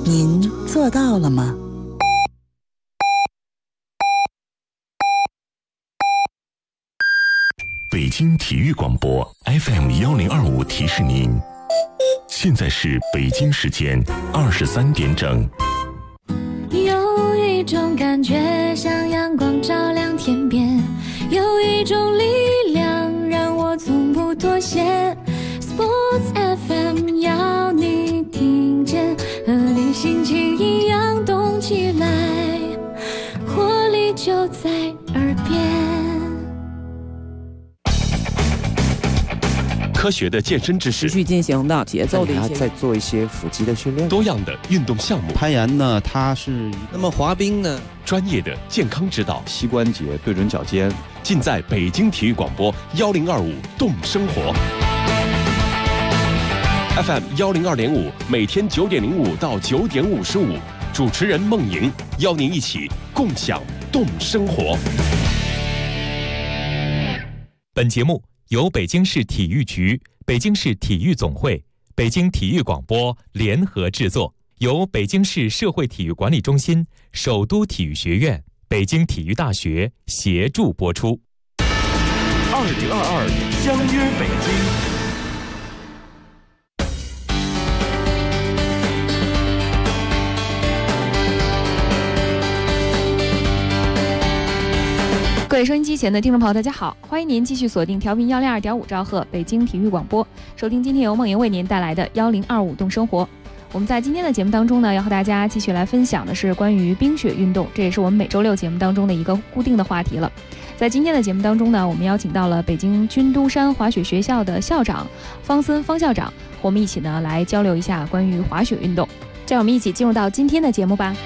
您做到了吗？ 北京体育广播 FM1025提示您，现在是北京时间23点整。 有一种感觉像阳光照亮天边，有一种力量让我从不妥协。Sports FM 要你听见，和你心情一样动起来，活力就在耳边。 科学的健身知识， 持续进行的节奏的一些， 再做一些腹肌的训练， 多样的运动项目。 攀岩呢，它是那么滑冰呢？ 专业的健康指导， 膝关节对准脚尖， 尽在北京体育广播1025动生活 FM 102.5，每天9点05到9点55，主持人孟莹邀您一起共享动生活。 本节目由北京市体育局、北京市体育总会、北京体育广播联合制作，由北京市社会体育管理中心、首都体育学院、北京体育大学协助播出。 2022相约北京。 各位收音机前的听众朋友，大家好，欢迎您继续锁定调频102.5兆赫北京体育广播，收听今天由梦莹为您带来的1025动生活。我们在今天的节目当中呢，要和大家继续来分享的是关于冰雪运动，这也是我们每周六节目当中的一个固定的话题了。在今天的节目当中呢，我们邀请到了北京军都山滑雪学校的校长方森方校长，和我们一起呢来交流一下关于滑雪运动。让我们一起进入到今天的节目吧。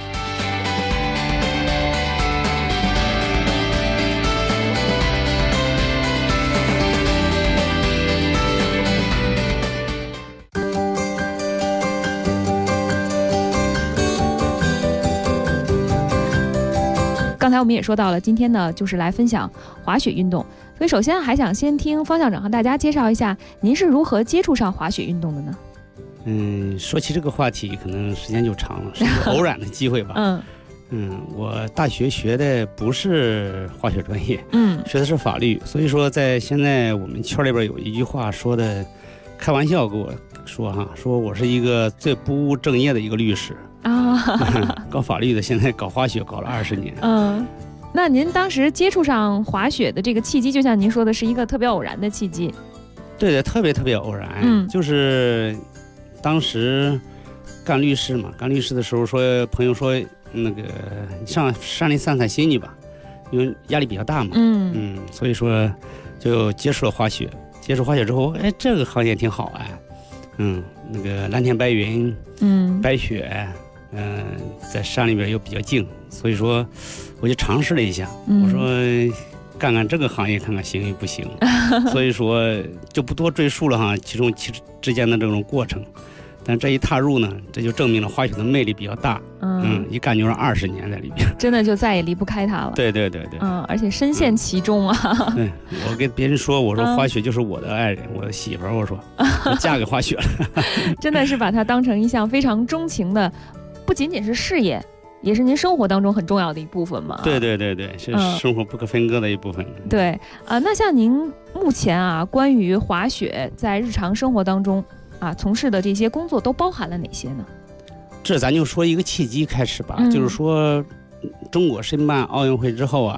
刚才我们也说到了，今天呢就是来分享滑雪运动，所以首先还想先听方校长和大家介绍一下，您是如何接触上滑雪运动的呢？ 说起这个话题，可能时间就长了，是一个偶然的机会吧。我大学学的不是滑雪专业，学的是法律，所以说在现在我们圈里边有一句话说的，开玩笑跟我说哈，说我是一个最不务正业的一个律师。搞法律的，现在搞滑雪搞了20年。 那您当时接触上滑雪的这个契机，就像您说的，是一个特别偶然的契机。 对的，特别偶然。就是当时干律师嘛，干律师的时候说，朋友说那个上山里散心去吧，因为压力比较大嘛。所以说就接触了滑雪。接触滑雪之后，哎，这个行业挺好哎。那个蓝天白云，白雪。在山里边又比较静，所以说我就尝试了一下。我说干这个行业看看行与不行，所以说就不多赘述了哈，其中之间的这种过程。但这一踏入呢，这就证明了滑雪的魅力比较大。一干就是20年在里边， 真的就再也离不开它了。 对。 而且深陷其中啊。 对，我跟别人说，我说滑雪就是我的爱人，我的媳妇儿，我说我嫁给滑雪了。 真的是把它当成一项非常钟情的。不仅仅是事业，也是您生活当中很重要的一部分嘛。对， 是生活不可分割的一部分。 对那像您目前关于滑雪在日常生活当中从事的这些工作都包含了哪些呢？ 这咱就说一个契机开始吧，就是说中国申办奥运会之后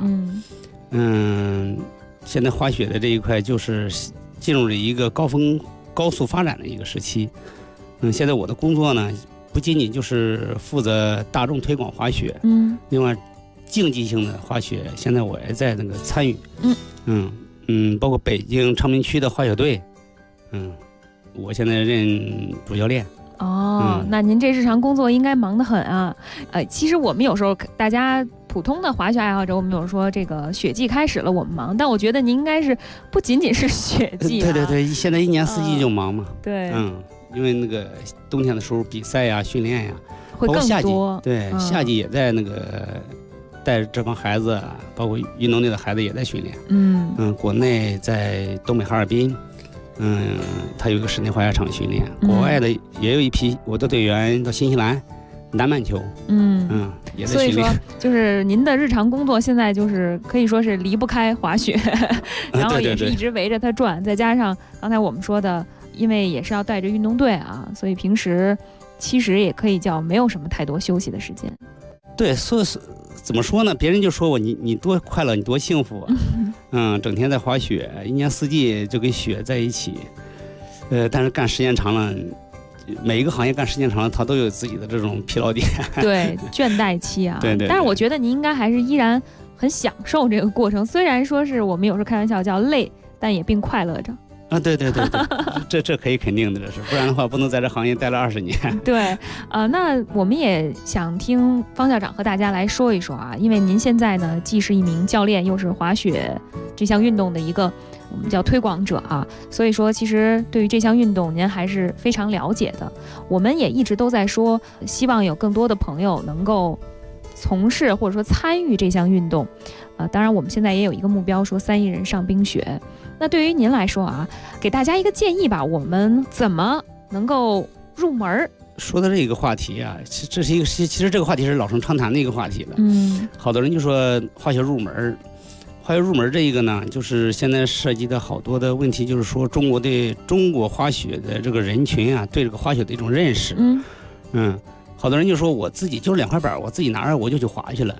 现在滑雪的这一块就是进入了一个高速发展的一个时期。现在我的工作呢，不仅仅就是负责大众推广滑雪，另外竞技性的滑雪，现在我也在那个参与，包括北京昌平区的滑雪队，我现在任主教练。 那您这日常工作应该忙得很啊。其实我们有时候大家普通的滑雪爱好者，我们有说这个雪季开始了我们忙，但我觉得您应该是不仅仅是雪季。 对，现在一年四季就忙嘛。 对， 因为那个冬天的时候比赛呀、训练呀， 会更多。 对，夏季也在那个带着这帮孩子，包括运动队的孩子也在训练。国内在东北哈尔滨，他有一个室内滑雪场训练。国外的也有一批我的队员到新西兰， 南半球，也在训练。 所以说，就是您的日常工作现在就是可以说是离不开滑雪，然后也是一直围着它转，再加上刚才我们说的，因为也是要带着运动队啊，所以平时其实也可以叫没有什么太多休息的时间。 对，所以怎么说呢？别人就说我你多快乐，你多幸福啊！整天在滑雪，一年四季就跟雪在一起。但是干时间长了。每一个行业干时间长了，它都有自己的这种疲劳点， 对，倦怠期啊。 对。 但是我觉得您应该还是依然很享受这个过程，虽然说是我们有时候开玩笑叫累，但也并快乐着。 啊，对，这可以肯定的，这是，不然的话不能在这行业待了20年。 对，那我们也想听方校长和大家来说一说啊，因为您现在呢既是一名教练，又是滑雪这项运动的一个我们叫推广者啊，所以说其实对于这项运动您还是非常了解的。我们也一直都在说，希望有更多的朋友能够从事或者说参与这项运动。当然我们现在也有一个目标，说3亿人上冰雪。那对于您来说啊，给大家一个建议吧，我们怎么能够入门？ 说到这个话题啊，其实这个话题是老生常谈的一个话题了。好多人就说滑雪入门。滑雪入门这一个呢，就是现在涉及的好多的问题，就是说中国滑雪的这个人群啊，对这个滑雪的一种认识。好多人就说我自己就是2块板，我自己拿着我就去滑去了。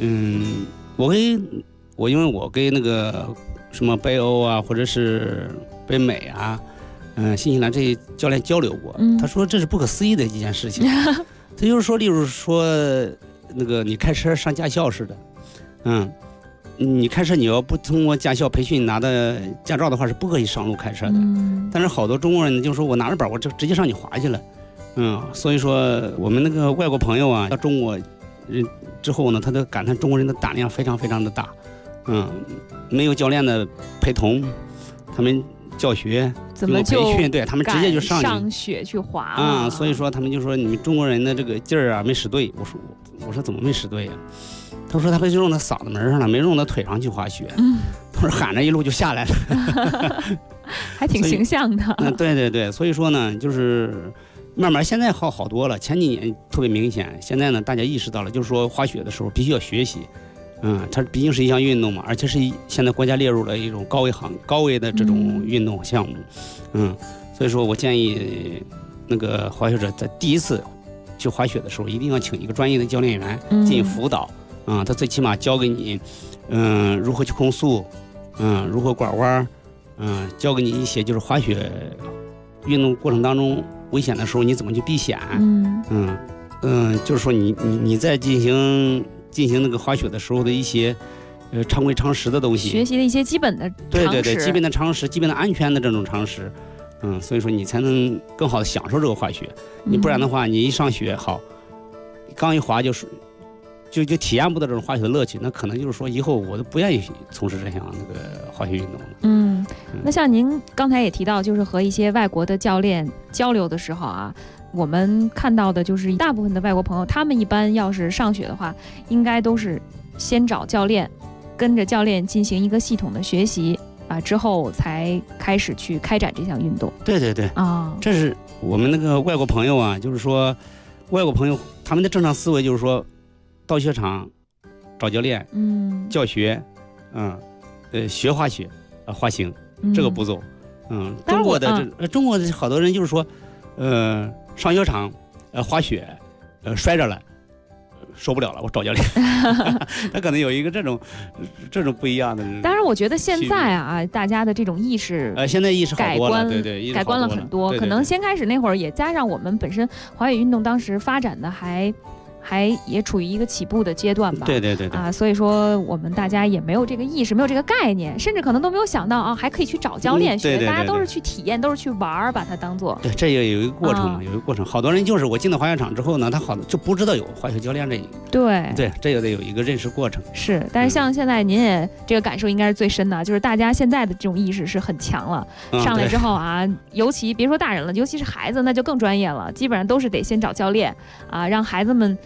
因为我跟那个什么北欧啊，或者是北美啊，新西兰这些教练交流过，他说这是不可思议的一件事情。他就是说，例如说那个你开车上驾校似的，你开车你要不通过驾校培训拿的驾照的话，是不可以上路开车的。但是好多中国人就说我拿着板我直接上去滑去了。所以说我们那个外国朋友啊，到中国人之后呢，他都感叹中国人的胆量非常非常的大。没有教练的陪同，他们教学怎么就培训，对他们直接就上雪去滑啊。 所以说他们就说你们中国人的这个劲儿啊没使对。我说怎么没使对呀？他说他被用到嗓子门上了，没用到腿上去滑雪。他说喊着一路就下来了， 还挺形象的。 对，所以说呢，就是慢慢现在好多了，前几年特别明显，现在呢大家意识到了，就是说滑雪的时候必须要学习。它毕竟是一项运动嘛，而且是现在国家列入了一种高危的这种运动项目。所以说我建议那个滑雪者在第一次去滑雪的时候，一定要请一个专业的教练员进行辅导。他最起码教给你，如何去控速，如何拐弯，教给你一些就是滑雪运动过程当中危险的时候你怎么去避险。就是说你在进行那个滑雪的时候的一些常规常识的东西， 学习的一些基本的常识。 对，基本的常识，基本的安全的这种常识。所以说你才能更好的享受这个滑雪。你不然的话，你一上雪好，刚一滑就体验不到这种滑雪的乐趣，那可能就是说以后我都不愿意从事这项那个滑雪运动了。 那像您刚才也提到，就是和一些外国的教练交流的时候啊，我们看到的就是大部分的外国朋友，他们一般要是上雪的话，应该都是先找教练，跟着教练进行一个系统的学习之后才开始去开展这项运动。 对这是我们那个外国朋友啊，就是说外国朋友他们的正常思维就是说到雪场找教练，教学，学滑雪，滑行这个步骤。中国的好多人就是说上雪场滑雪摔着了受不了了，我找教练。他可能有一个这种不一样的。 当然我觉得现在啊大家的这种意识现在意识好多了，对， 改观了很多。可能先开始那会儿也加上我们本身滑雪运动当时发展的还也处于一个起步的阶段吧。 对所以说我们大家也没有这个意识，没有这个概念，甚至可能都没有想到还可以去找教练学。大家都是去体验，都是去玩，把它当做。 对，这也有一个过程嘛，有一个过程。好多人就是我进到滑雪场之后呢，他就不知道有滑雪教练这一个。对，这也得有一个认识过程。 是，但是像现在您也这个感受应该是最深的，就是大家现在的这种意识是很强了。上来之后尤其别说大人了，尤其是孩子，那就更专业了，基本上都是得先找教练让孩子们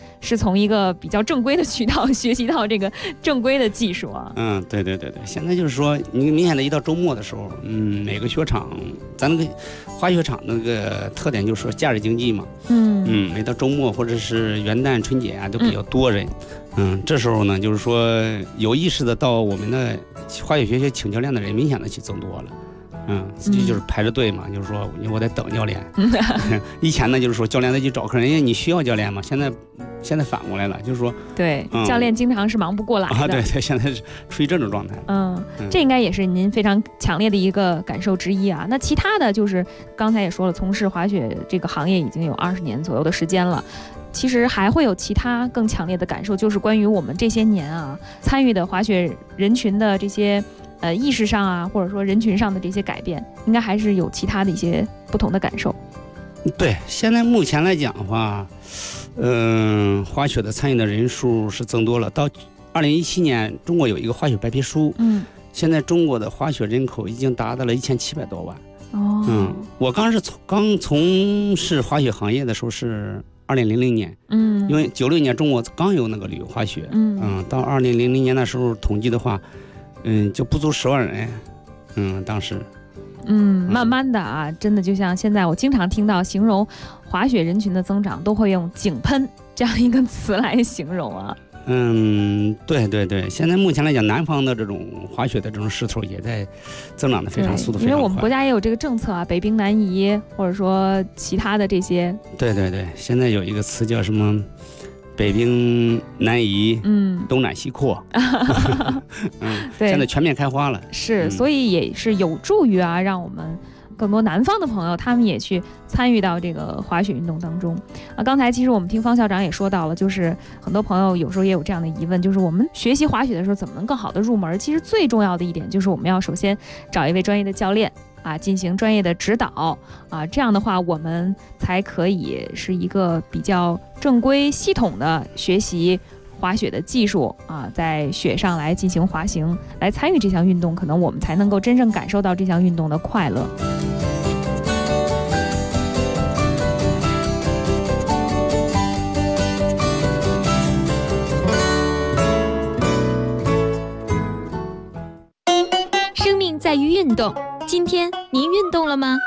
是从一个比较正规的渠道学习到这个正规的技术啊。 对，现在就是说，你明显的一到周末的时候，每个雪场，咱那个滑雪场那个特点就是说假日经济嘛，每到周末或者是元旦、春节啊，都比较多人。这时候呢，就是说有意识的到我们的滑雪学校请教练的人明显的去增多了。就是排着队嘛，就是说我在等教练。以前呢，就是说教练得去找客人，因为你需要教练嘛。现在反过来了，就是说对，教练经常是忙不过来的。 对，现在是处于这种状态。 这应该也是您非常强烈的一个感受之一啊。那其他的就是刚才也说了，从事滑雪这个行业已经有20年左右的时间了。其实还会有其他更强烈的感受，就是关于我们这些年啊参与的滑雪人群的这些意识上啊，或者说人群上的这些改变，应该还是有其他的一些不同的感受。 对，现在目前来讲的话，滑雪的参与的人数是增多了。到2017年，中国有一个滑雪白皮书，现在中国的滑雪人口已经达到了1700多万。我刚从事滑雪行业的时候是2000年，因为96年中国刚有那个旅游滑雪，到2000年的时候统计的话，就不足10万人，当时， 慢慢的啊，真的就像现在我经常听到形容滑雪人群的增长，都会用井喷这样一个词来形容啊。 对，现在目前来讲，南方的这种滑雪的这种势头也在增长的非常速度非常快。 因为我们国家也有这个政策啊，北冰南移，或者说其他的这些。 对，现在有一个词叫什么？北冰南移，东南西扩，对，现在全面开花了。 是，所以也是有助于啊，让我们更多南方的朋友，他们也去参与到这个滑雪运动当中啊。刚才其实我们听方校长也说到了，就是很多朋友有时候也有这样的疑问，就是我们学习滑雪的时候怎么能更好的入门？其实最重要的一点就是我们要首先找一位专业的教练啊，进行专业的指导啊，这样的话我们才可以是一个比较正规系统的学习滑雪的技术啊，在雪上来进行滑行，来参与这项运动，可能我们才能够真正感受到这项运动的快乐。 生命在于运动，今天您运动了吗？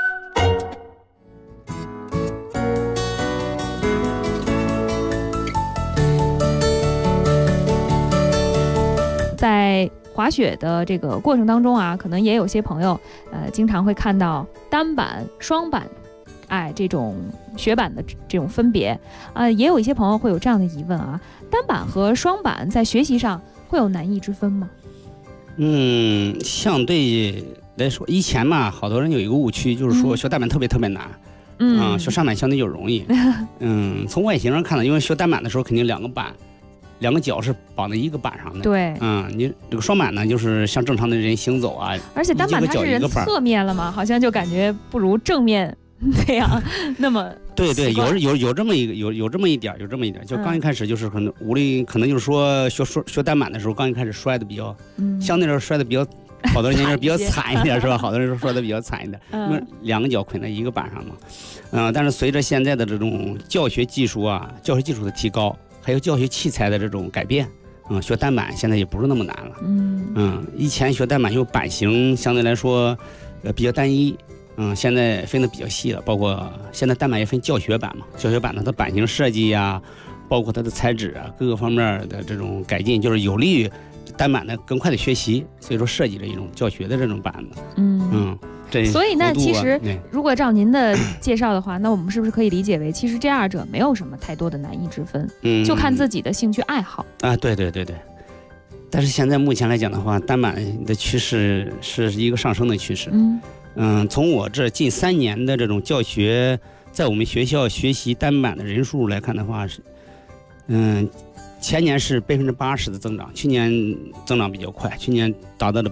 在滑雪的这个过程当中啊，可能也有些朋友经常会看到单板、双板，这种雪板的这种分别也有一些朋友会有这样的疑问啊，单板和双板在学习上会有难易之分吗？ 相对来说，以前嘛，好多人有一个误区，就是说学单板特别难，学双板相对就容易。从外形上看呢，因为学单板的时候肯定两个脚是绑在一个板上的。 对， 你这个双板呢，就是像正常的人行走啊。 而且单板它是人侧面了嘛，好像就感觉不如正面那样那么。 对，有这么一点，就刚一开始就是可能无论可能就是说学单板的时候，刚一开始摔的比较，相对来说摔的比较，好多人就是比较惨一点是吧？好多人说的比较惨一点，因为两个脚捆在一个板上嘛。但是随着现在的这种教学技术的提高，还有教学器材的这种改变，学单板现在也不是那么难了。以前学单板因为板型相对来说比较单一。现在分的比较细了，包括现在单板也分教学板嘛，教学板呢，它板型设计呀，包括它的材质啊，各个方面的这种改进，就是有利于单板的更快的学习，所以说设计了一种教学的这种板子。 所以呢，其实如果照您的介绍的话，那我们是不是可以理解为，其实这二者没有什么太多的难易之分，就看自己的兴趣爱好啊。对。但是现在目前来讲的话，单板的趋势是一个上升的趋势。从我这近3年的这种教学，在我们学校学习单板的人数来看的话，是，前年是80%的增长，去年增长比较快，去年达到了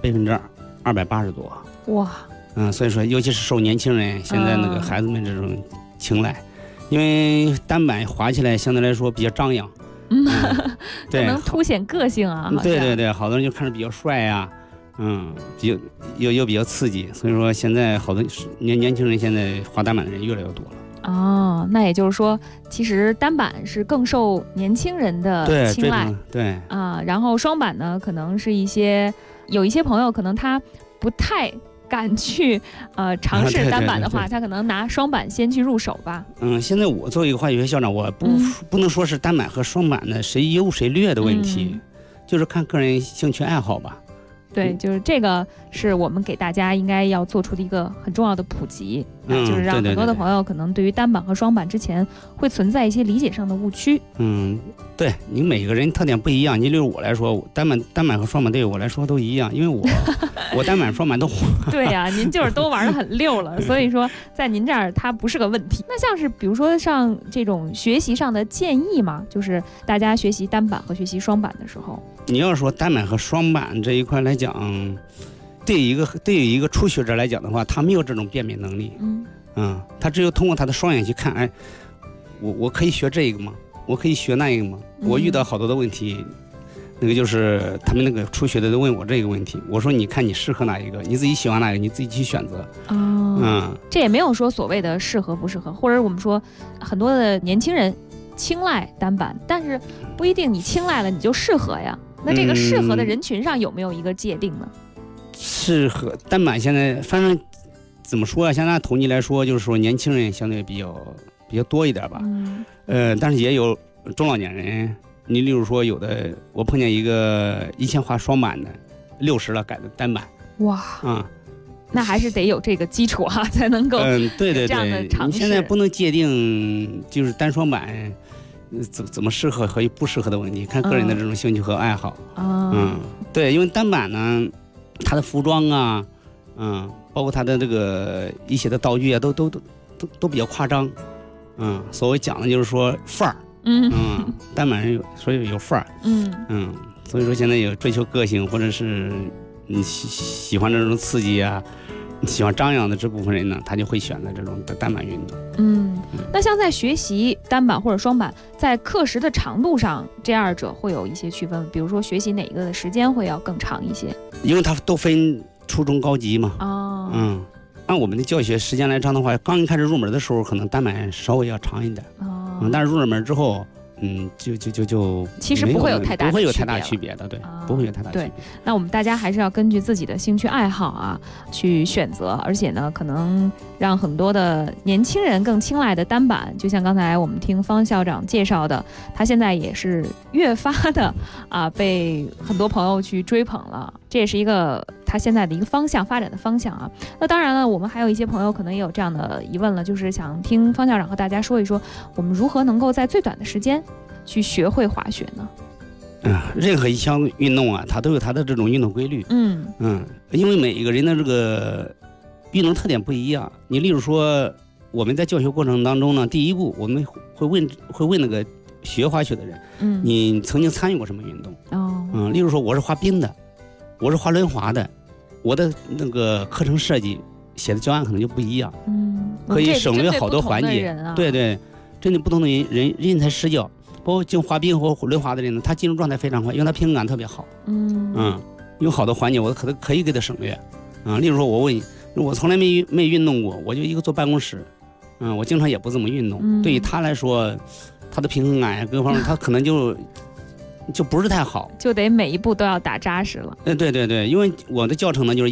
280多。 哇！ 所以说，尤其是受年轻人现在那个孩子们这种青睐，因为单板滑起来相对来说比较张扬， 对，能凸显个性啊。 对，好多人就看着比较帅呀。比较比较刺激，所以说现在好多年轻人现在滑单板的人越来越多了。 哦，那也就是说，其实单板是更受年轻人的青睐， 对啊，然后双板呢，可能是有一些朋友可能他不太敢去尝试单板的话，他可能拿双板先去入手吧。 现在我作为一个化学校长，我不能说是单板和双板的谁优谁劣的问题，就是看个人兴趣爱好吧。 对，就是这个是我们给大家应该要做出的一个很重要的普及，就是让很多的朋友可能对于单板和双板之前会存在一些理解上的误区。 对，你每个人特点不一样，你例如我来说，单板和双板对我来说都一样，因为我单板双板都对呀，您就是都玩得很溜了，所以说在您这儿它不是个问题。那像是比如说像这种学习上的建议嘛，就是大家学习单板和学习双板的时候， 你要说单板和双板这一块来讲，对于一个初学者来讲的话，他没有这种辨别能力。他只有通过他的双眼去看，哎，我可以学这个吗？我可以学那个吗？我遇到好多的问题，那个就是他们那个初学的都问我这个问题，我说你看你适合哪一个，你自己喜欢哪个，你自己去选择。 这也没有说所谓的适合不适合，或者我们说很多的年轻人青睐单板，但是不一定你青睐了你就适合呀。那这个适合的人群上有没有一个界定呢？ 适合单板现在反正怎么说啊？现在统计来说，就是说年轻人相对比较多一点吧。但是也有中老年人。你例如说有的，我碰见一个以前画双板的，60了改的单板。 哇，那还是得有这个基础啊，才能够对这样的尝试。 你现在不能界定就是单双板怎么适合和不适合的问题，看个人的这种兴趣和爱好。对，因为单板呢，它的服装啊，包括它的这个一些的道具啊，都比较夸张。所谓讲的就是说范儿。单板人所以有范儿。所以说现在有追求个性，或者是你喜欢这种刺激啊，喜欢张扬的这部分人呢，他就会选择这种单板运动。 那像在学习单板或者双板，在课时的长度上，这二者会有一些区分，比如说学习哪个的时间会要更长一些？因为它都分初中高级嘛。按我们的教学时间来长的话，刚一开始入门的时候，可能单板稍微要长一点。但是入了门之后，就其实不会有太大区别的，对，不会有太大区别。 那我们大家还是要根据自己的兴趣爱好啊去选择，而且呢，可能让很多的年轻人更青睐的单板，就像刚才我们听方校长介绍的，他现在也是越发的被很多朋友去追捧了，这也是一个他现在的一个方向发展的方向啊。那当然了，我们还有一些朋友可能也有这样的疑问了，就是想听方校长和大家说一说，我们如何能够在最短的时间去学会滑雪呢？ 任何一项运动啊，它都有它的这种运动规律。因为每一个人的这个运动特点不一样。你例如说，我们在教学过程当中呢，第一步我们会问那个学滑雪的人，你曾经参与过什么运动？例如说我是滑冰的，我是滑轮滑的，我的那个课程设计写的教案可能就不一样。可以省略好多环节。对，针对不同的人才施教。包括进滑冰或轮滑的人呢，他进入状态非常快，因为他平衡感特别好。有好多环节我可以给他省略。例如说我问你，我从来没运动过，我就一个坐办公室，我经常也不这么运动。对于他来说，他的平衡感呀各方面，他可能就不是太好， 就得每一步都要打扎实了。 对，因为我的教程呢就是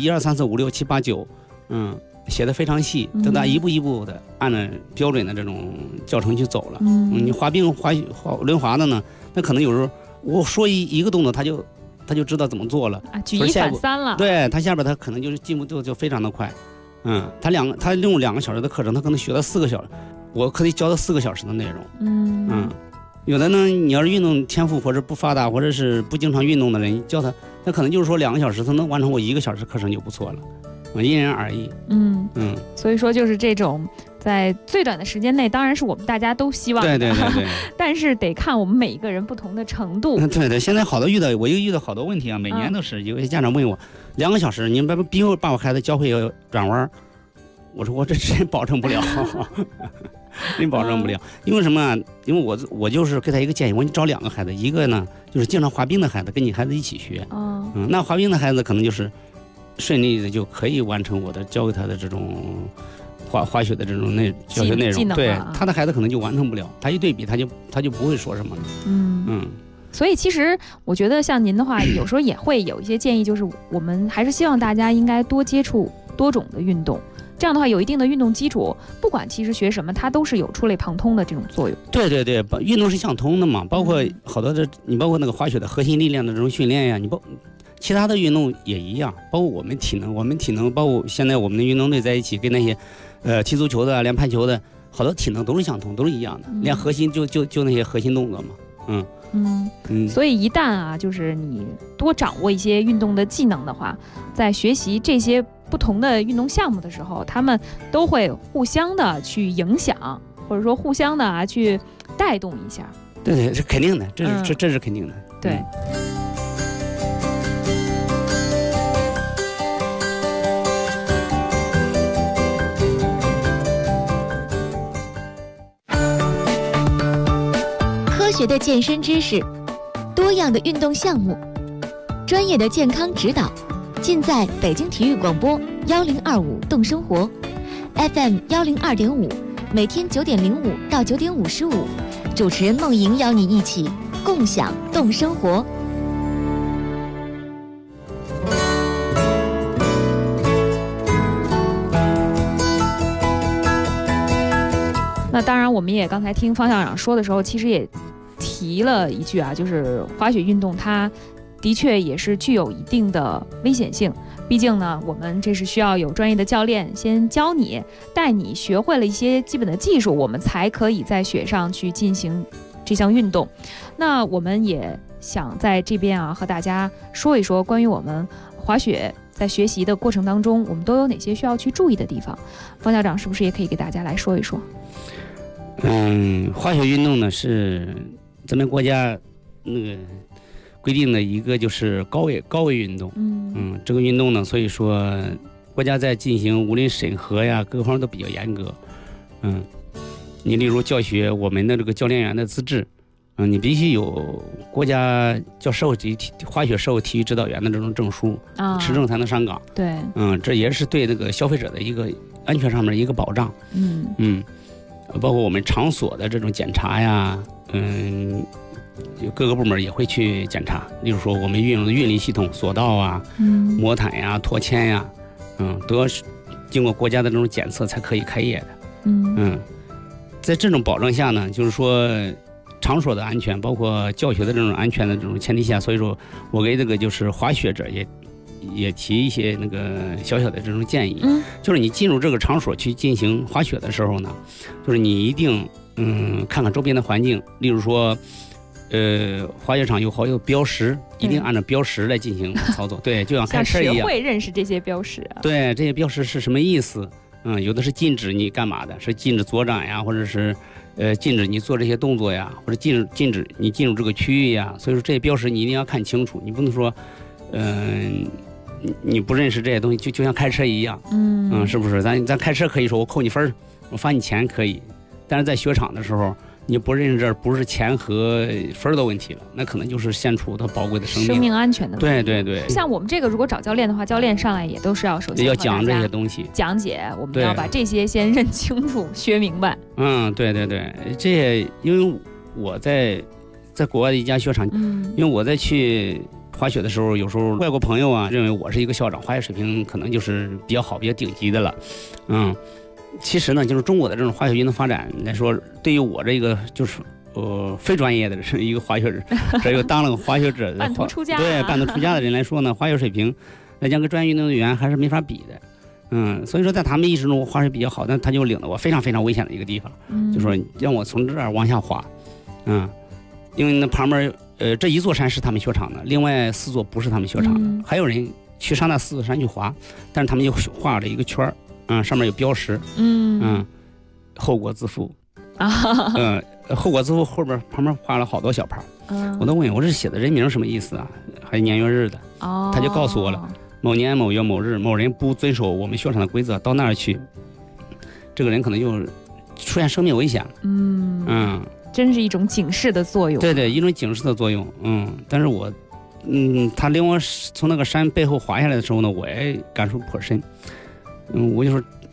1、2、3、4、5、6、7、8、9，写的非常细，等他一步一步的按照标准的这种教程去走了。你滑冰、轮滑的呢，那可能有时候我说一个动作，他就知道怎么做了， 举一反三了。 对，他下边他可能就是进步就非常的快。他用2个小时的课程，他可能学了4个小时，我可以教他4个小时的内容。有的呢，你要是运动天赋或者不发达，或者是不经常运动的人，教他，那可能就是说2个小时他能完成我1个小时课程就不错了。因人而异。 所以说就是这种在最短的时间内，当然是我们大家都希望的， 对， 但是得看我们每一个人不同的程度。 对，现在我又遇到好多问题啊，每年都是有些家长问我2个小时，你们逼我把我孩子教会转弯，我说我这真保证不了。真保证不了。因为什么啊？因为我就是给他一个建议，我说你找2个孩子，一个呢就是经常滑冰的孩子，跟你孩子一起学。那滑冰的孩子可能就是顺利的就可以完成我的教给他的这种滑雪的这种教学内容，对他的孩子可能就完成不了，他一对比他就不会说什么了。 所以其实我觉得像您的话，有时候也会有一些建议，就是我们还是希望大家应该多接触多种的运动。这样的话，有一定的运动基础，不管其实学什么，它都是有触类旁通的这种作用。 对对对，运动是相通的嘛，包括好多你包括那个滑雪的核心力量的这种训练呀，其他的运动也一样，包括我们体能，包括现在我们的运动队在一起，跟那些踢足球的、练排球的，好多体能都是相通，都是一样的，练核心就那些核心动作嘛， 所以一旦就是你多掌握一些运动的技能的话，在学习这些不同的运动项目的时候，他们都会互相的去影响，或者说互相的去带动一下。 对对，是肯定的，这是肯定的。 对。 科学的健身知识，多样的运动项目，专业的健康指导，尽在北京体育广播1025动生活 FM 102.5，每天9点05到9点55，主持人梦莹邀你一起共享动生活。 那当然，我们也刚才听方校长说的时候，其实也提了一句就是滑雪运动它的确也是具有一定的危险性。毕竟呢，我们这是需要有专业的教练先教你，带你学会了一些基本的技术，我们才可以在雪上去进行这项运动。那我们也想在这边和大家说一说关于我们滑雪在学习的过程当中，我们都有哪些需要去注意的地方。方校长是不是也可以给大家来说一说？ 滑雪运动呢是咱们国家那个规定的一个就是高危运动。这个运动呢，所以说国家在进行无论审核呀各个方面都比较严格。你例如教学，我们的这个教练员的资质，你必须有国家叫滑雪社会体育指导员的这种证书，持证才能上岗。 对， 这也是对这个消费者的一个安全上面一个保障。包括我们场所的这种检查呀，各个部门也会去检查。例如说我们运用的运力系统、索道啊、魔毯呀、脱铅呀，都要经过国家的这种检测才可以开业的。在这种保证下呢，就是说场所的安全，包括教学的这种安全的这种前提下，所以说我给这个就是滑雪者也提一些那个小小的这种建议。就是你进入这个场所去进行滑雪的时候呢，就是你一定看看周边的环境，例如说滑雪场有好多标识，一定按照标识来进行操作。对，就像开车一样， 学会认识这些标识。 对，这些标识是什么意思？有的是禁止你干嘛的，是禁止左转呀，或者是禁止你做这些动作呀，或者禁止你进入这个区域呀。所以说这些标识你一定要看清楚，你不能说你不认识这些东西，就像开车一样。是不是？咱开车可以说我扣你分，我罚你钱可以，但是在雪场的时候，你不认识这不是钱和分的问题了，那可能就是献出他宝贵的生命安全的问题。 对对。 像我们这个如果找教练的话，教练上来也都是要首先要讲这些东西， 讲解，我们要把这些先认清楚、学明白。 对对对，这也因为我在国外的一家雪场，因为我在去滑雪的时候，有时候外国朋友认为我是一个校长，滑雪水平可能就是比较好、比较顶级的了。其实呢，就是中国的这种滑雪运动发展来说，对于我这个就是非专业的一个滑雪者，这又当了个滑雪者半途出家， 对半途出家的人来说呢，滑雪水平来讲跟专业运动员还是没法比的。所以说在他们意识中，我滑雪比较好，但他就领了我非常非常危险的一个地方，就说让我从这儿往下滑。因为那旁边这一座山是他们雪场的，另外4座不是他们雪场的，还有人去上那4座山去滑，但是他们就画了一个圈儿，上面有标识，后果自负。后果自负后边旁边画了好多小牌，我都问我这写的人名什么意思啊？还有年月日的。他就告诉我了，某年某月某日某人不遵守我们雪场的规则，到那儿去，这个人可能就出现生命危险了。 真是一种警示的作用。 对对，一种警示的作用。但是我他领我从那个山背后滑下来的时候呢，我也感触颇深。我就说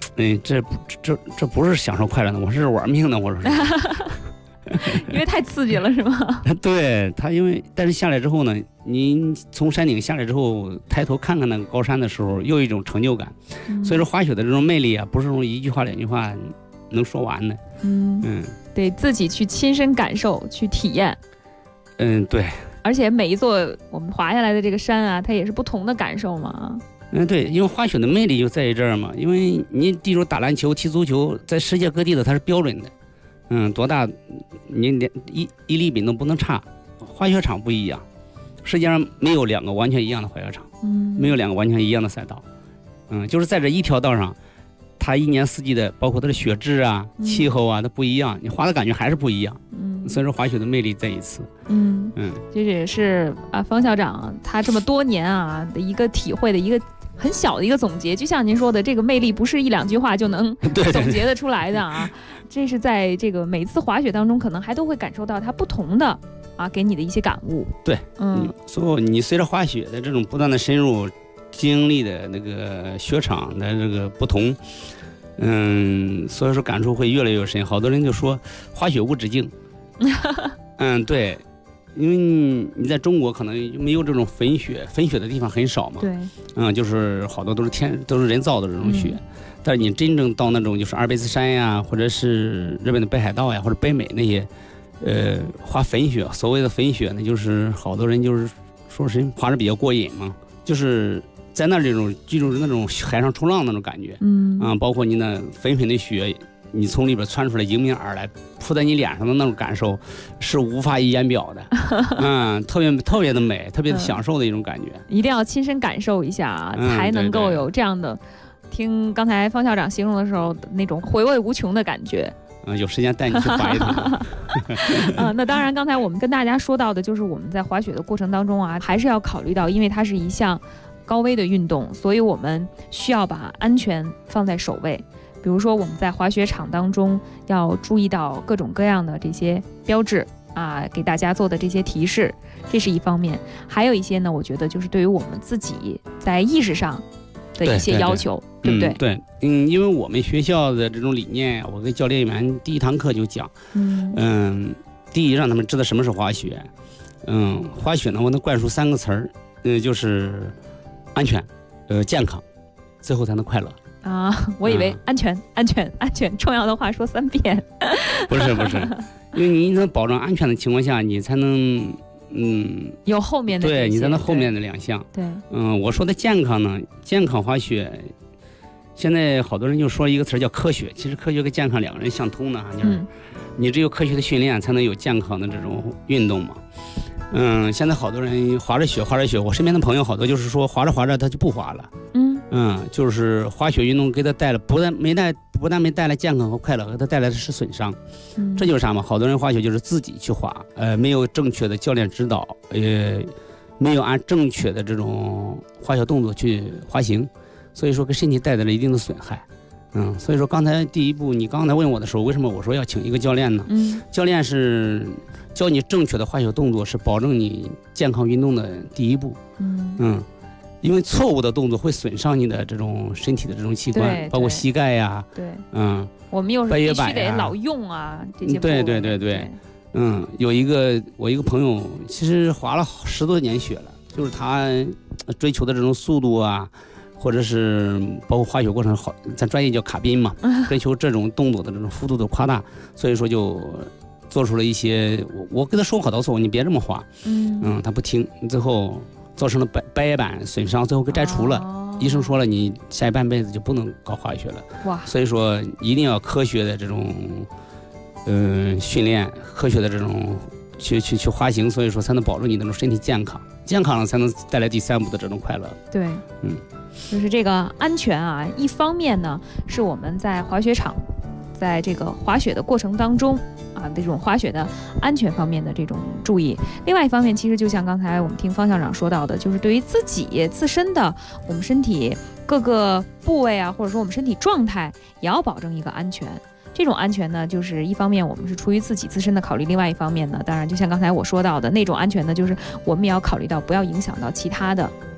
这不是享受快乐的，我是玩命的，我说是。 因为太刺激了，是吗？ 对他，但是下来之后呢，您从山顶下来之后，抬头看看那个高山的时候，又有一种成就感。所以说滑雪的这种魅力啊，不是用一句话两句话能说完的。 得自己去亲身感受，去体验。 对。 而且每一座我们滑下来的这个山啊，它也是不同的感受嘛。 对，因为滑雪的魅力就在于这儿嘛。因为你比如打篮球、踢足球，在世界各地的它是标准的。多大，你连一粒米都不能差。滑雪场不一样，世界上没有两个完全一样的滑雪场，没有两个完全一样的赛道。就是在这一条道上，它一年四季的，包括它的雪质啊、气候啊，它不一样，你滑的感觉还是不一样。所以说滑雪的魅力在于此。 这也是方校长他这么多年啊的一个体会的一个很小的一个总结。就像您说的，这个魅力不是一两句话就能总结得出来的啊。这是在这个每次滑雪当中，可能还都会感受到它不同的给你的一些感悟。 对，所以你随着滑雪的这种不断的深入，经历的那个雪场的这个不同，所以说感触会越来越深。好多人就说滑雪无止境。对，因为你在中国可能没有这种粉雪的地方很少嘛。 对， 就是好多都是人造的这种雪。但是你真正到那种就是阿尔卑斯山呀，或者是日本的北海道呀，或者北美那些，滑粉雪，所谓的粉雪呢，就是好多人就是说是滑着比较过瘾嘛，就是在那这种记住那种海上冲浪那种感觉。包括你那粉的雪，你从里边窜出来迎面而来，扑在你脸上的那种感受，是无法以言表的。特别的美，特别的享受的一种感觉。 一定要亲身感受一下才能够有这样的。听刚才方校长形容的时候，那种回味无穷的感觉。 有时间带你去滑一趟。 那当然，刚才我们跟大家说到的就是我们在滑雪的过程当中还是要考虑到，因为它是一项高危的运动，所以我们需要把安全放在首位。比如说我们在滑雪场当中要注意到各种各样的这些标志给大家做的这些提示，这是一方面。还有一些呢，我觉得就是对于我们自己在意识上的一些要求， 对不对？ 对，因为我们学校的这种理念，我跟教练员第一堂课就讲，第一让他们知道什么是滑雪，滑雪呢我能灌输3个词儿，就是安全，健康，最后才能快乐。 我以为安全，重要的话说3遍。 不是，因为你能保证安全的情况下，你才能有后面的， 对，你才能后面的2项。 对， 我说的健康呢，健康滑雪，现在好多人就说一个词叫科学，其实科学跟健康2个人相通的，就是你只有科学的训练，才能有健康的这种运动嘛。现在好多人滑着雪，我身边的朋友好多就是说滑着滑着他就不滑了。就是滑雪运动给他带来不但没带来健康和快乐，给他带来的是损伤。这就是啥嘛？好多人滑雪就是自己去滑，没有正确的教练指导，没有按正确的这种滑雪动作去滑行，所以说给身体带来了一定的损害。所以说刚才第一步，你刚才问我的时候，为什么我说要请一个教练呢？教练是教你正确的滑雪动作，是保证你健康运动的第一步。因为错误的动作会损伤你的这种身体的这种器官，包括膝盖呀。 对，我们又是必须得老用这些部位。 对。我一个朋友，其实滑了10多年雪了，就是他追求的这种速度啊，或者是包括滑雪过程好，咱专业叫卡宾嘛，追求这种动作的这种幅度的夸大，所以说就做出了一些，我跟他说好多次，你别这么滑，他不听，最后造成了白板损伤，最后给摘除了。医生说了，你下半辈子就不能搞滑雪了。 哇！所以说一定要科学的这种训练，科学的这种去滑行，所以说才能保证你那种身体健康，健康了才能带来第3步的这种快乐。 对，就是这个安全一方面呢是我们在滑雪场，在这个滑雪的过程当中这种滑雪的安全方面的这种注意。另外一方面，其实就像刚才我们听方校长说到的，就是对于自己自身的我们身体各个部位或者说我们身体状态，也要保证一个安全。这种安全呢，就是一方面我们是出于自己自身的考虑，另外一方面呢，当然就像刚才我说到的那种安全呢，就是我们也要考虑到不要影响到其他的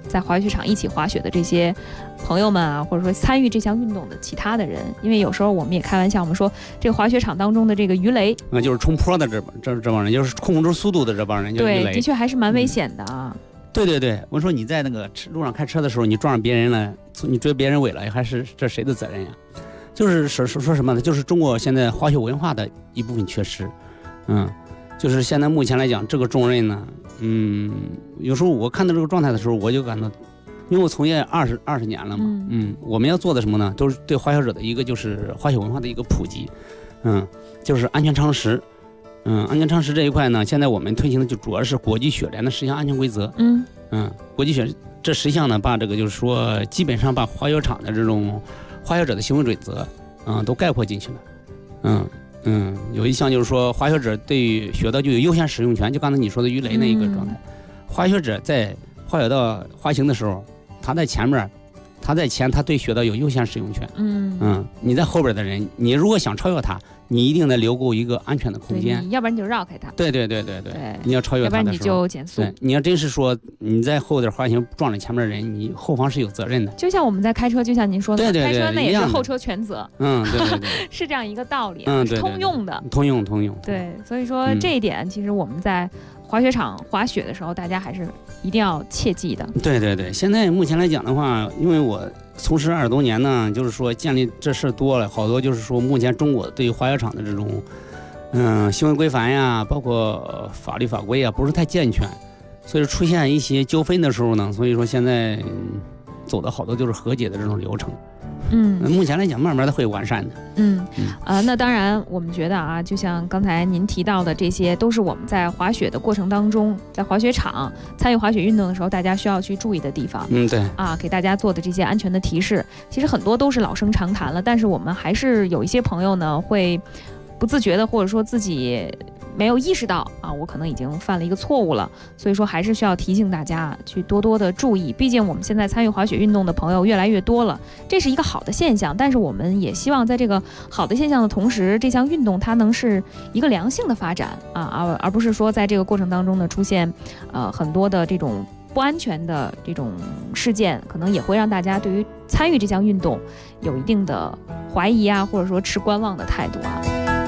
在滑雪场一起滑雪的这些朋友们啊，或者说参与这项运动的其他的人，因为有时候我们也开玩笑，我们说这个滑雪场当中的这个鱼雷， 那就是冲坡的这帮人，就是控制速度的这帮人， 对，的确还是蛮危险的啊。 对，我说你在那个路上开车的时候，你撞上别人了，你追别人尾了，还是这谁的责任呀？就是说什么呢？就是中国现在滑雪文化的一部分缺失，就是现在目前来讲，这个重任呢，有时候我看到这个状态的时候，我就感到，因为我从业20年了嘛，我们要做的什么呢？都是对滑雪者的一个就是滑雪文化的一个普及，就是安全常识。安全常识这一块呢，现在我们推行的就主要是国际雪联的10项安全规则。国际雪这10项呢，把这个就是说，基本上把滑雪场的这种滑雪者的行为准则，都概括进去了。有一项就是说，滑雪者对于雪道就有优先使用权，就刚才你说的鱼雷那一个状态。滑雪者在滑雪道滑行的时候，他在前面，他在前，他对雪道有优先使用权。你在后边的人，你如果想超越他，你一定得留够一个安全的空间， 要不然你就绕开他。 对，你要超越他的时候， 要不然你就减速。 对，你要真是说你在后边滑行撞了前面的人，你后方是有责任的。 就像我们在开车，就像您说的， 对， 开车那也是后车全责。 对， 是这样一个道理，是通用的。 通用。 对，所以说这一点，其实我们在滑雪场滑雪的时候，大家还是一定要切记的。 对，现在目前来讲的话，因为我从事20多年呢，就是说建立这事多了，好多就是说目前中国对于滑雪场的这种行为规范呀，包括法律法规啊，不是太健全，所以出现一些纠纷的时候呢，所以说现在走的好多就是和解的这种流程。目前来讲，慢慢的会完善的。 那当然，我们觉得啊，就像刚才您提到的，这些都是我们在滑雪的过程当中，在滑雪场参与滑雪运动的时候，大家需要去注意的地方。 对啊，给大家做的这些安全的提示，其实很多都是老生常谈了，但是我们还是有一些朋友呢，会不自觉的，或者说自己没有意识到啊，我可能已经犯了一个错误了，所以说还是需要提醒大家去多多的注意。毕竟我们现在参与滑雪运动的朋友越来越多了，这是一个好的现象。但是我们也希望在这个好的现象的同时，这项运动它能是一个良性的发展啊，而不是说在这个过程当中呢出现很多的这种不安全的这种事件，可能也会让大家对于参与这项运动有一定的怀疑啊，或者说持观望的态度啊。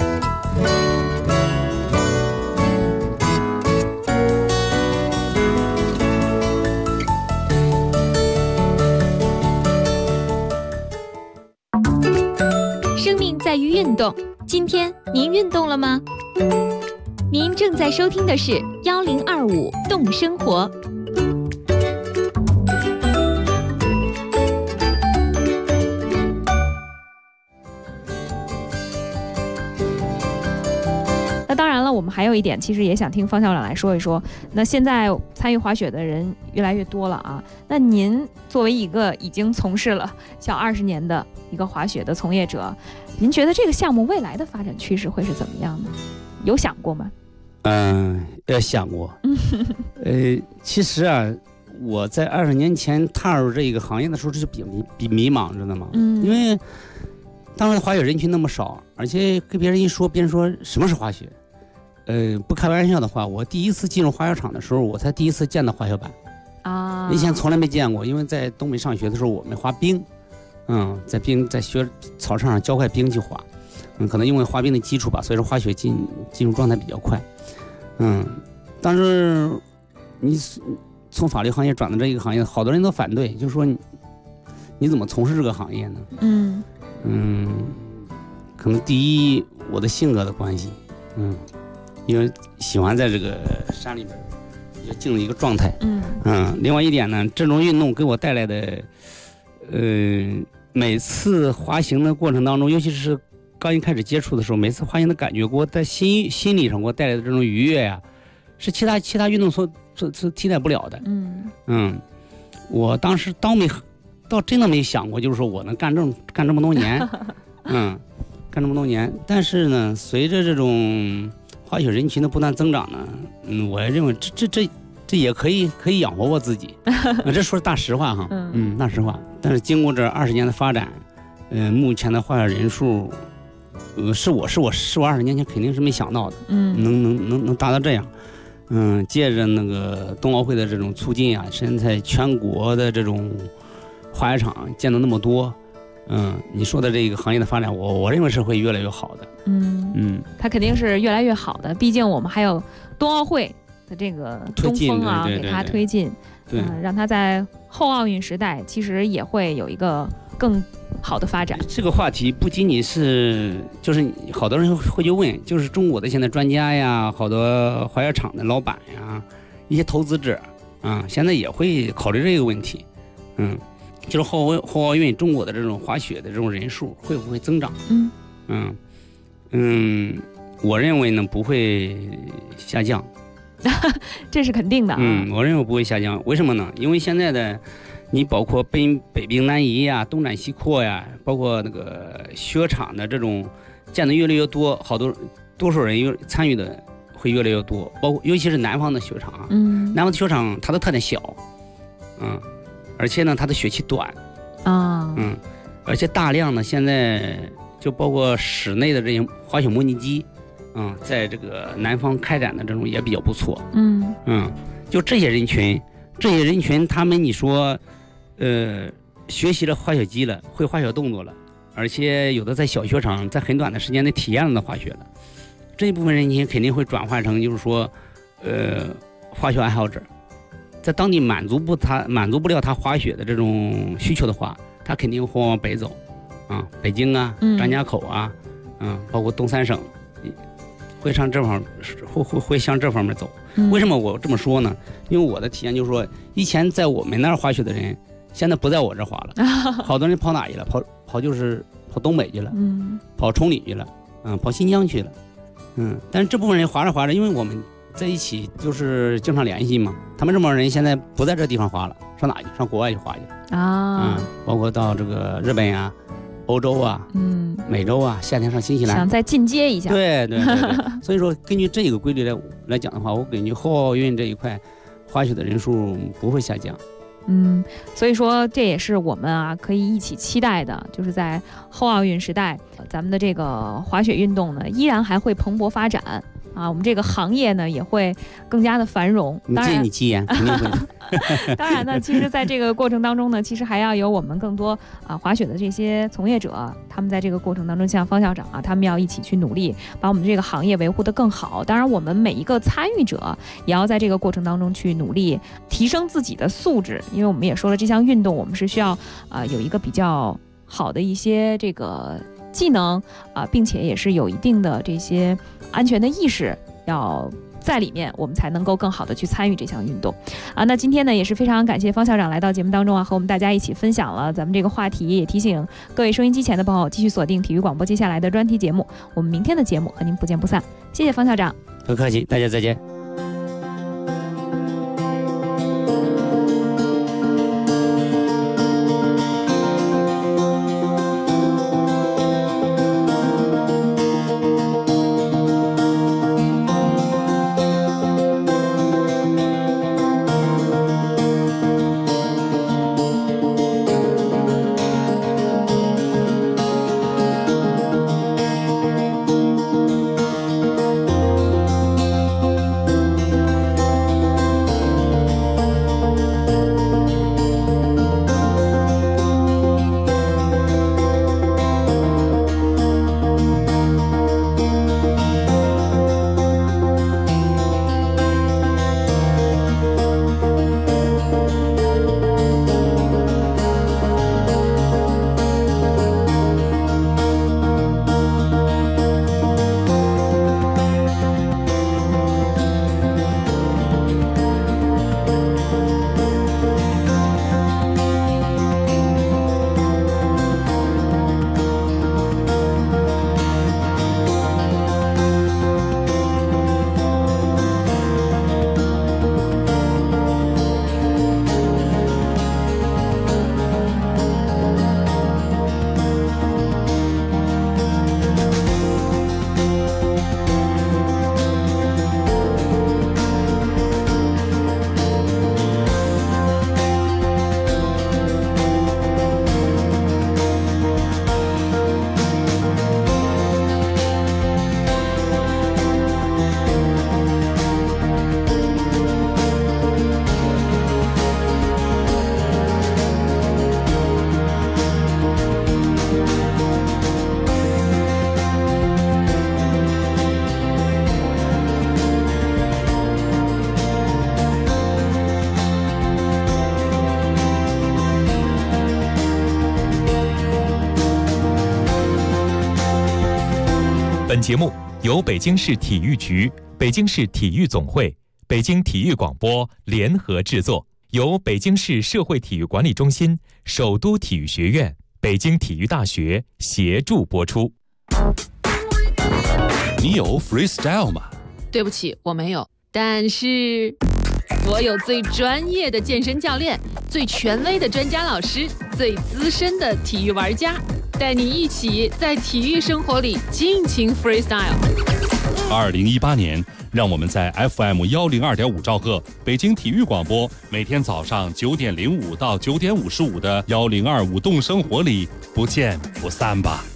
生命在于运动，今天您运动了吗？您正在收听的是1025动生活。 那当然了，我们还有一点，其实也想听方校长来说一说。那现在参与滑雪的人越来越多了啊，那您作为一个已经从事了小20年的一个滑雪的从业者，您觉得这个项目未来的发展趋势会是怎么样呢？有想过吗？ 想过。其实啊，我在20年前踏入这一个行业的时候，就是比迷茫，知道吗？因为当时滑雪人群那么少，而且跟别人一说，别人说什么是滑雪？不开玩笑的话，我第一次进入滑雪场的时候，我才第一次见到滑雪板啊！以前从来没见过，因为在东北上学的时候，我们滑冰，在雪草场上浇块冰去滑，可能因为滑冰的基础吧，所以说滑雪进入状态比较快，当时你从法律行业转到这一个行业，好多人都反对，就说你怎么从事这个行业呢？可能第一我的性格的关系，因为喜欢在这个山里边就进入一个状态，另外一点呢，这种运动给我带来的每次滑行的过程当中，尤其是刚一开始接触的时候，每次滑行的感觉给我在心理上给我带来的这种愉悦呀，是其他运动所替代不了的。我当时倒真的没想过，就是说我能干这么多年，干这么多年。但是呢，随着这种滑雪人群的不断增长呢，我也认为这也可以养活我自己。这说是大实话哈，大实话。但是经过这20年的发展，目前的滑雪人数，是我20年前肯定是没想到的，能达到这样。 借着那个冬奥会的这种促进啊，现在全国的这种滑雪场建的那么多，你说的这个行业的发展，我认为是会越来越好的。 它肯定是越来越好的，毕竟我们还有冬奥会的这个东风啊，给它推进，让它在后奥运时代其实也会有一个更好的发展。 这个话题不仅仅是，就是好多人会去问，就是中国的现在专家呀，好多滑雪场的老板呀，一些投资者啊，现在也会考虑这个问题。就是后奥运中国的这种滑雪的这种人数会不会增长？我认为呢不会下降。 这是肯定的。 我认为不会下降。为什么呢？因为现在的你包括北冰南移呀、东展西扩呀，包括那个雪场的这种建的越来越多，多数人参与的会越来越多，包括尤其是南方的雪场啊。南方的雪场它的特点小，而且呢它的雪期短啊，而且大量的现在就包括室内的这些滑雪模拟机。在这个南方开展的这种也比较不错。就这些人群，他们你说，学习了滑雪机了，会滑雪动作了，而且有的在小雪场在很短的时间内体验了滑雪了，这一部分人群肯定会转化成就是说，滑雪爱好者，在当地满足不了他滑雪的这种需求的话，他肯定会往北走，北京啊，张家口啊，包括东三省。会向这方面走。为什么我这么说呢？因为我的体验就是说，以前在我们那儿滑雪的人，现在不在我这滑了，好多人跑哪去了？跑东北去了，跑崇礼去了，跑新疆去了，但是这部分人滑着滑着，因为我们在一起就是经常联系嘛，他们这帮人现在不在这地方滑了，上哪去？上国外去滑去啊，包括到这个日本呀、欧洲啊，美洲啊，夏天上新西兰， 想再进阶一下。 对，所以说根据这个规律来讲的话，我感觉后奥运这一块滑雪的人数不会下降。 所以说这也是我们可以一起期待的，就是在后奥运时代，咱们的这个滑雪运动呢，依然还会蓬勃发展啊，我们这个行业呢也会更加的繁荣。当然， 你吉言肯定会。 当然呢，其实在这个过程当中呢，其实还要有我们更多滑雪的这些从业者，他们在这个过程当中，像方校长他们要一起去努力，把我们这个行业维护得更好。当然，我们每一个参与者也要在这个过程当中去努力提升自己的素质，因为我们也说了，这项运动我们是需要有一个比较好的一些这个技能并且也是有一定的这些安全的意识要在里面，我们才能够更好的去参与这项运动那今天呢也是非常感谢方校长来到节目当中和我们大家一起分享了咱们这个话题，也提醒各位收音机前的朋友继续锁定体育广播接下来的专题节目，我们明天的节目和您不见不散。谢谢方校长。 不客气，大家再见。 本节目由北京市体育局、北京市体育总会、北京体育广播联合制作，由北京市社会体育管理中心、首都体育学院、北京体育大学协助播出。 你有 freestyle 吗？ 对不起，我没有。但是，我有最专业的健身教练、最权威的专家老师、最资深的体育玩家，带你一起在体育生活里尽情 freestyle。 2018年，让我们在 FM102.5兆赫北京体育广播，每天早上9点05到9点55的1025动生活里不见不散吧。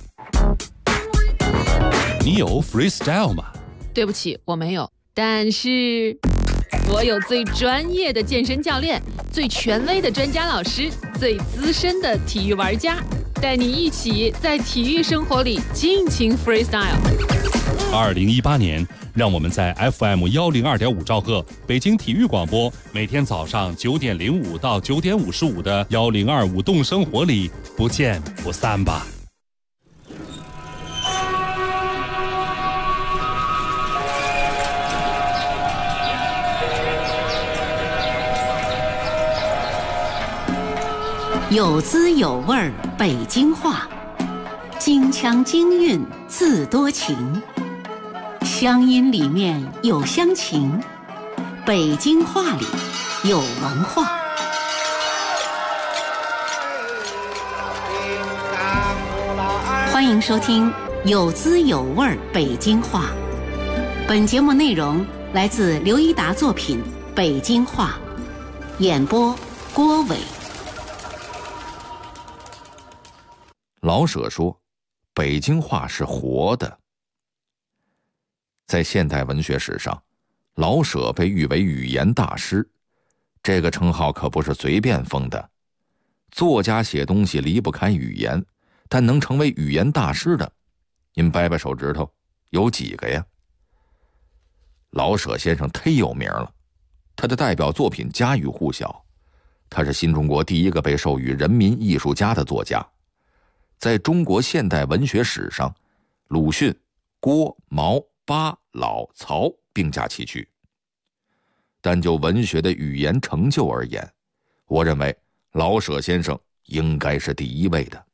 你有 freestyle 吗？ 对不起，我没有。但是，我有最专业的健身教练、最权威的专家老师、最资深的体育玩家，带你一起在体育生活里尽情 freestyle。 2018年，让我们在 FM102.5兆赫北京体育广播，每天早上9点05到9点55的1025动生活里不见不散吧。 有滋有味儿北京话，京腔京韵字多情，乡音里面有乡情，北京话里有文化。欢迎收听有滋有味儿北京话。本节目内容来自刘一达作品《北京话》，演播郭伟。 老舍说，北京话是活的。在现代文学史上，老舍被誉为语言大师，这个称号可不是随便封的。作家写东西离不开语言，但能成为语言大师的，您掰掰手指头，有几个呀？老舍先生忒有名了，他的代表作品家喻户晓，他是新中国第一个被授予人民艺术家的作家。在中国现代文学史上，鲁迅、郭、毛、巴、老、曹并驾齐驱。但就文学的语言成就而言，我认为老舍先生应该是第一位的。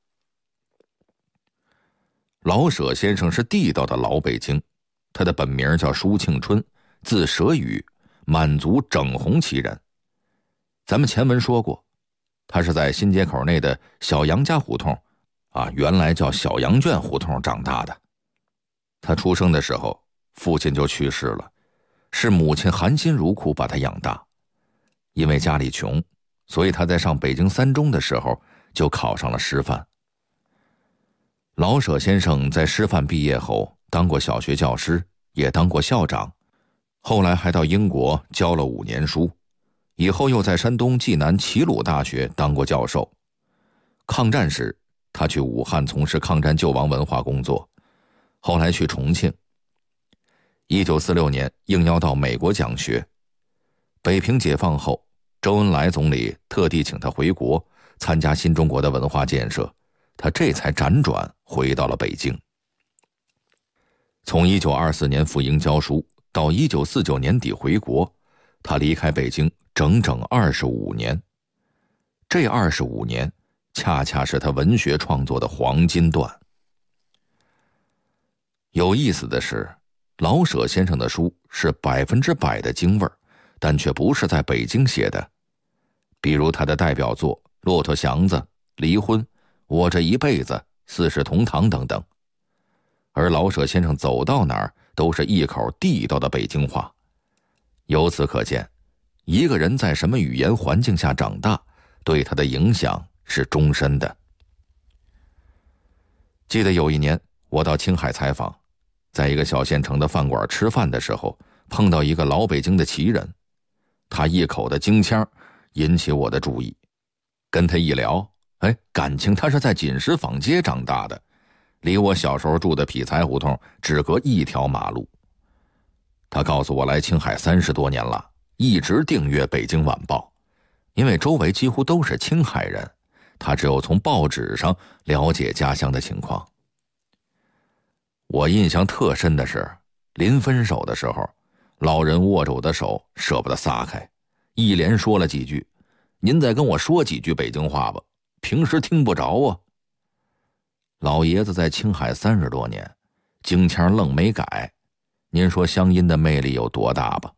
老舍先生是地道的老北京，他的本名叫舒庆春，字舍宇，满族整红旗人。咱们前文说过，他是在新街口内的小杨家胡同原来叫小羊圈胡同长大的。他出生的时候，父亲就去世了，是母亲含辛茹苦把他养大。因为家里穷，所以他在上北京三中的时候就考上了师范。老舍先生在师范毕业后当过小学教师，也当过校长，后来还到英国教了5年书，以后又在山东济南齐鲁大学当过教授。抗战时，他去武汉从事抗战救亡文化工作，后来去重庆。1946年应邀到美国讲学。北平解放后，周恩来总理特地请他回国参加新中国的文化建设，他这才辗转回到了北京。从1924年赴英教书到1949年底回国，他离开北京整整25年。这25年恰恰是他文学创作的黄金段。有意思的是，老舍先生的书是100%的京味儿，但却不是在北京写的。比如他的代表作《骆驼祥子》《离婚》《我这一辈子》《四世同堂》等等。而老舍先生走到哪儿都是一口地道的北京话。由此可见，一个人在什么语言环境下长大，对他的影响是终身的。记得有一年我到青海采访，在一个小县城的饭馆吃饭的时候，碰到一个老北京的旗人，他一口的京腔引起我的注意。跟他一聊，感情他是在锦石坊街长大的，离我小时候住的匹才胡同只隔一条马路。他告诉我来青海30多年了，一直订阅《北京晚报》，因为周围几乎都是青海人，他只有从报纸上了解家乡的情况。 我印象特深的是，临分手的时候，老人握着我的手，舍不得撒开，一连说了几句：“您再跟我说几句北京话吧，平时听不着啊。”老爷子在青海30多年，京腔愣没改，您说乡音的魅力有多大吧？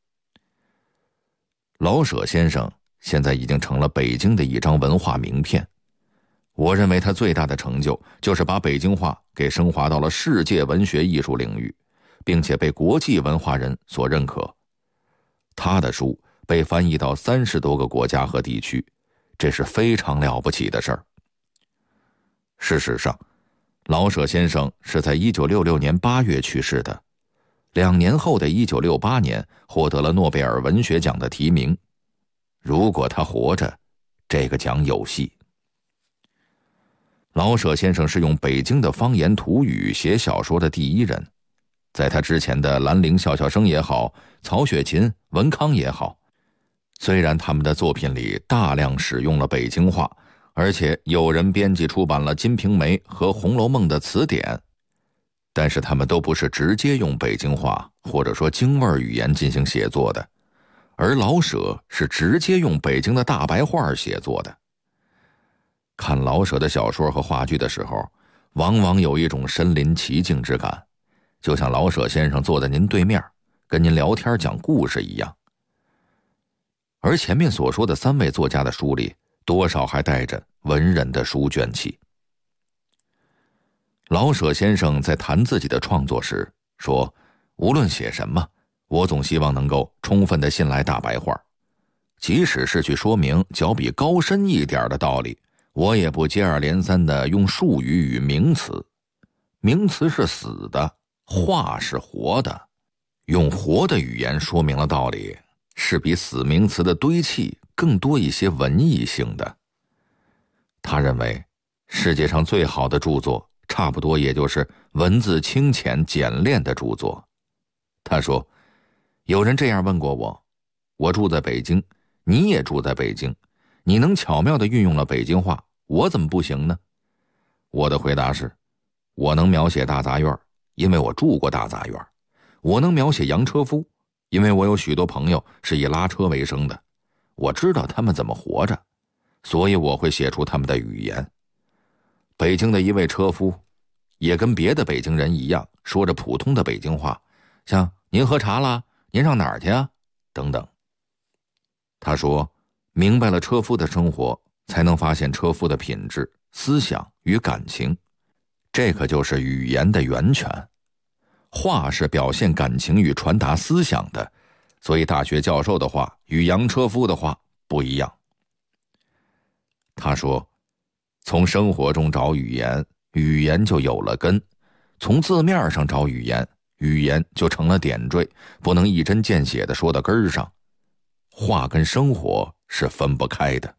老舍先生现在已经成了北京的一张文化名片。我认为他最大的成就就是把北京话给升华到了世界文学艺术领域，并且被国际文化人所认可。他的书被翻译到30多个国家和地区，这是非常了不起的事儿。事实上，老舍先生是在1966年8月去世的，2年后的1968年获得了诺贝尔文学奖的提名。如果他活着，这个奖有戏。老舍先生是用北京的方言土语写小说的第一人，在他之前的兰陵笑笑生也好，曹雪芹、文康也好，虽然他们的作品里大量使用了北京话，而且有人编辑出版了《金瓶梅》和《红楼梦》的词典，但是他们都不是直接用北京话或者说京味语言进行写作的，而老舍是直接用北京的大白话写作的。看老舍的小说和话剧的时候，往往有一种身临其境之感，就像老舍先生坐在您对面，跟您聊天讲故事一样。而前面所说的3位作家的书里，多少还带着文人的书卷气。老舍先生在谈自己的创作时说，无论写什么，我总希望能够充分地信赖大白话，即使是去说明较比高深一点的道理，我也不接二连三地用术语与名词。名词是死的，话是活的，用活的语言说明了道理，是比死名词的堆砌更多一些文艺性的。他认为世界上最好的著作差不多也就是文字清浅简练的著作。他说，有人这样问过我，我住在北京，你也住在北京，你能巧妙地运用了北京话，我怎么不行呢？我的回答是，我能描写大杂院，因为我住过大杂院；我能描写洋车夫，因为我有许多朋友是以拉车为生的，我知道他们怎么活着，所以我会写出他们的语言。北京的一位车夫也跟别的北京人一样，说着普通的北京话，像您喝茶啦，您上哪儿去啊，等等。他说，明白了车夫的生活，才能发现车夫的品质、思想与感情，这可就是语言的源泉。话是表现感情与传达思想的，所以大学教授的话与洋车夫的话不一样。他说，从生活中找语言，语言就有了根；从字面上找语言，语言就成了点缀，不能一针见血地说到根儿上。话跟生活是分不开的。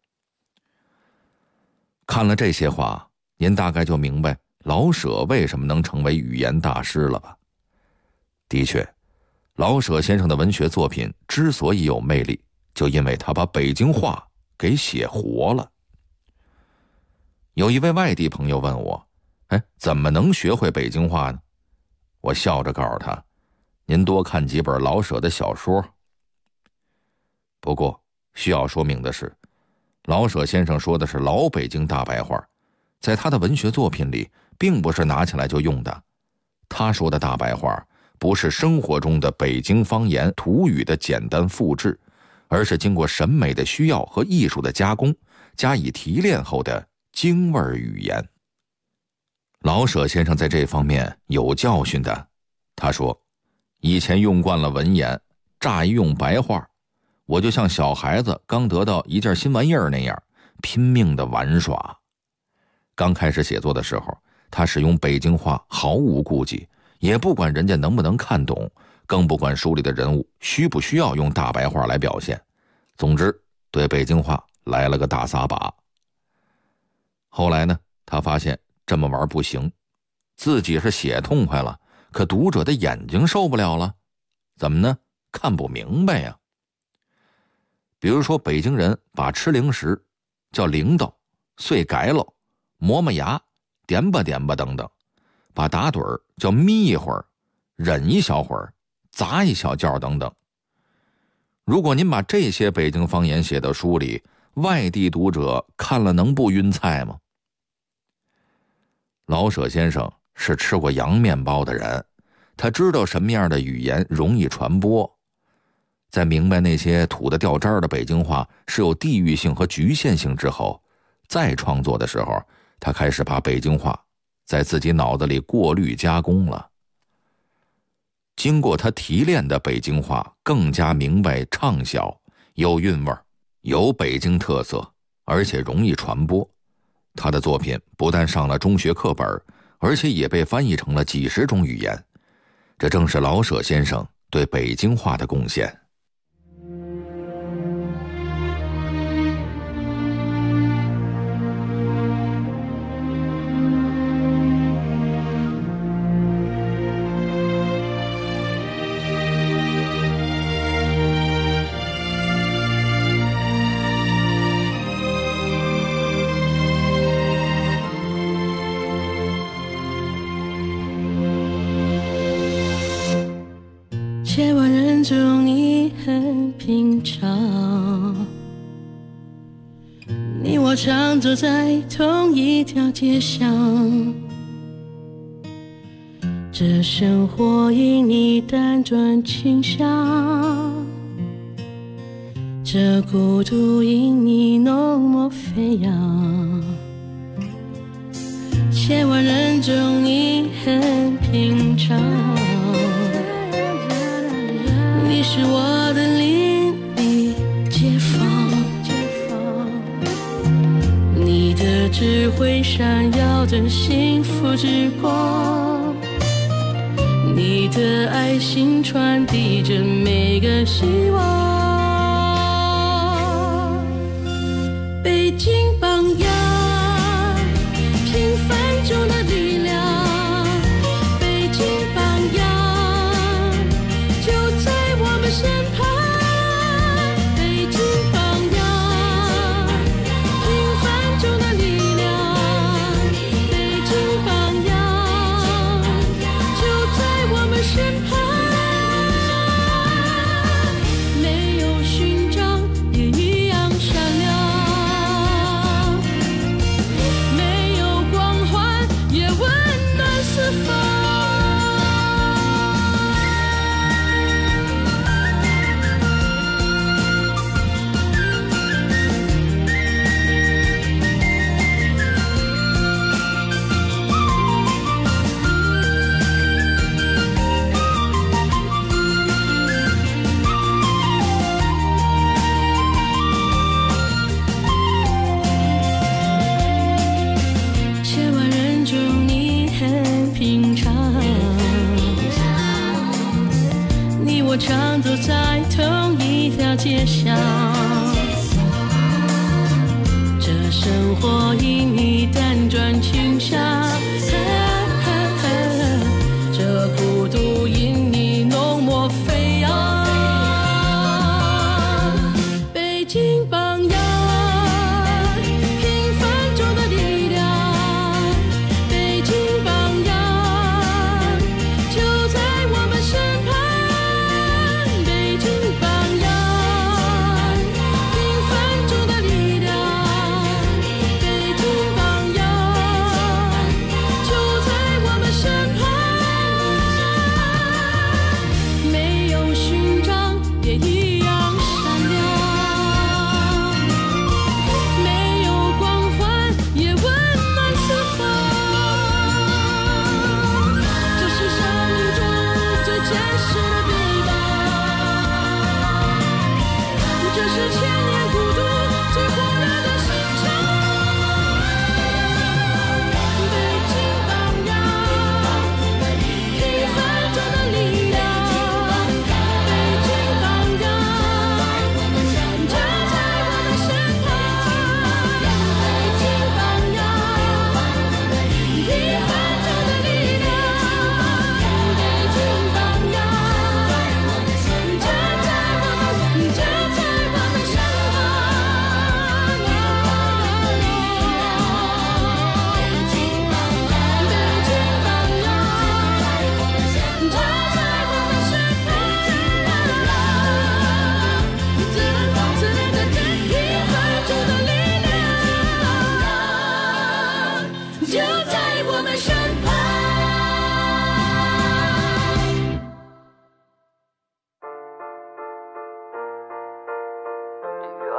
看了这些话，您大概就明白老舍为什么能成为语言大师了吧？的确，老舍先生的文学作品之所以有魅力，就因为他把北京话给写活了。有一位外地朋友问我，怎么能学会北京话呢？我笑着告诉他，您多看几本老舍的小说。不过需要说明的是，老舍先生说的是老北京大白话，在他的文学作品里并不是拿起来就用的。他说的大白话不是生活中的北京方言土语的简单复制，而是经过审美的需要和艺术的加工，加以提炼后的京味语言。老舍先生在这方面有教训的。他说，以前用惯了文言，乍一用白话，我就像小孩子刚得到一件新玩意儿那样，拼命的玩耍。刚开始写作的时候，他使用北京话毫无顾忌，也不管人家能不能看懂，更不管书里的人物需不需要用大白话来表现。总之，对北京话来了个大撒把。后来呢，他发现这么玩不行，自己是写痛快了，可读者的眼睛受不了了。怎么呢？看不明白呀。比如说，北京人把吃零食叫铃铛、碎改喽、磨磨牙、点吧点吧等等， 把打盹儿叫眯一会儿，忍一小会儿，砸一小觉等等。如果您把这些北京方言写到书里，外地读者看了能不晕菜吗？老舍先生是吃过洋面包的人，他知道什么样的语言容易传播。在明白那些土得掉渣的北京话是有地域性和局限性之后，再创作的时候，他开始把北京话在自己脑子里过滤加工了。经过他提炼的北京话更加明白畅销，有韵味，有北京特色，而且容易传播。他的作品不但上了中学课本，而且也被翻译成了几十种语言。这正是老舍先生对北京话的贡献。 千万人中你很平常，你我常走在同一条街上，这生活因你辗转倾向，这孤独因你浓墨飞扬。千万人中你很平常，你是我的邻里街坊，你的智慧闪耀着幸福之光，你的爱心传递着每个希望。北京榜样，平凡中的力量，北京榜样就在我们身旁。北京榜样，平凡中的力量，北京榜样就在我们身旁。没有勋章也一样闪亮，没有光环也温暖四方。千万人中你很平常，你我常走在同一条街上，这生活因你辗转倾向，这孤独因你浓墨飞扬。北京榜样，平凡中的力量，北京榜样就在我们身旁。北京榜样，平凡中的力量，北京榜样就在我们身旁。没有勋章也一样闪亮，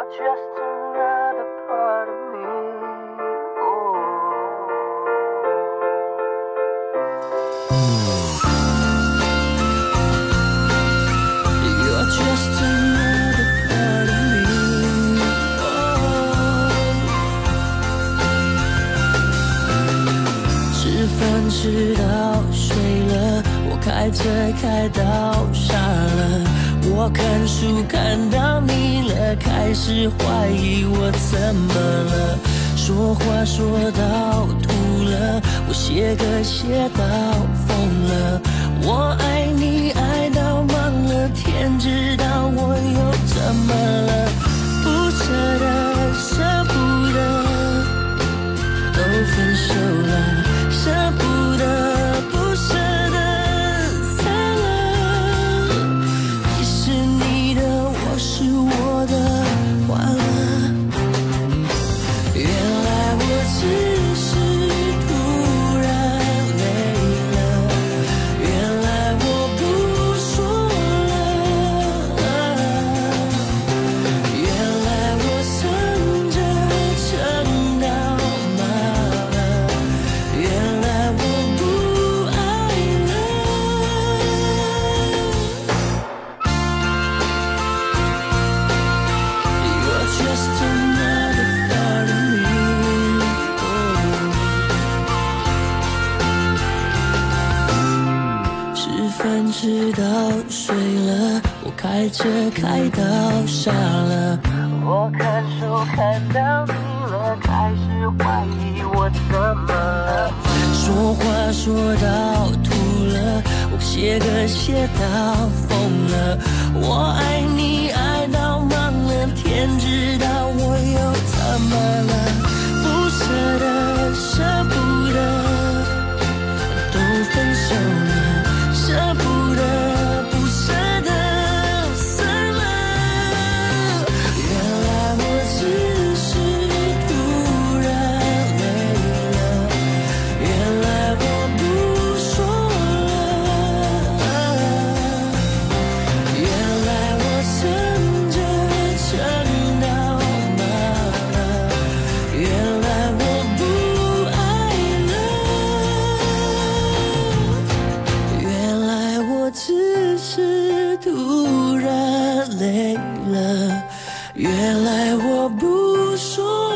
吃到睡了，我开车开到傻了，我看书看到腻了，开始怀疑我怎么了，说话说到吐了，我写歌写到疯了，我爱你爱到忘了，天知道我又怎么了，不舍得舍不得都分手了，舍不得不舍得散了，你是你的，我是我的，完了，原来我只是突然累了，原来我不说了，原来我撑着撑到麻了，原来我不爱了。You're just another part of me. Oh. 吃饭吃到睡了，我开车开到傻了，我看书看到腻了，开始怀疑我怎么了，说话说到吐了，我写歌写到疯了，我爱你爱到忘了，天知道我又怎么了，不舍得舍不得都分手了，舍不得不舍得散了，原来我只是突然累了，原来我不说了，原来我撑着撑到麻了，原来我不爱了，原来我只是突然累了，原来我不说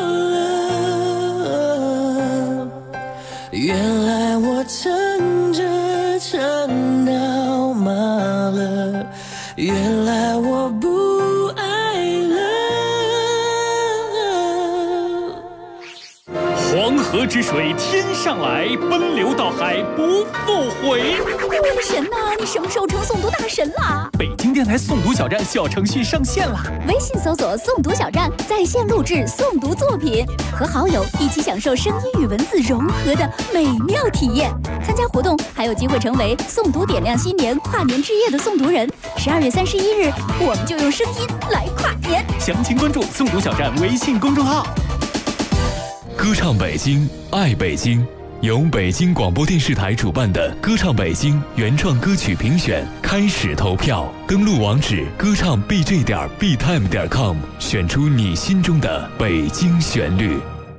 了，原来我撑着撑到麻了，原来我不爱了。 黄河之水天上来，奔流到海不复回。 我的神呐，你什么时候成诵读大神啦？ 北京电台诵读小站小程序上线啦！ 微信搜索诵读小站，在线录制诵读作品，和好友一起享受声音与文字融合的美妙体验。参加活动还有机会成为诵读点亮新年跨年之夜的诵读人。12月31日，我们就用声音来跨年。 详情关注诵读小站微信公众号。 歌唱北京，爱北京，由北京广播电视台主办的歌唱北京原创歌曲评选开始投票，登录网址歌唱 bj.btime.com， 选出你心中的北京旋律。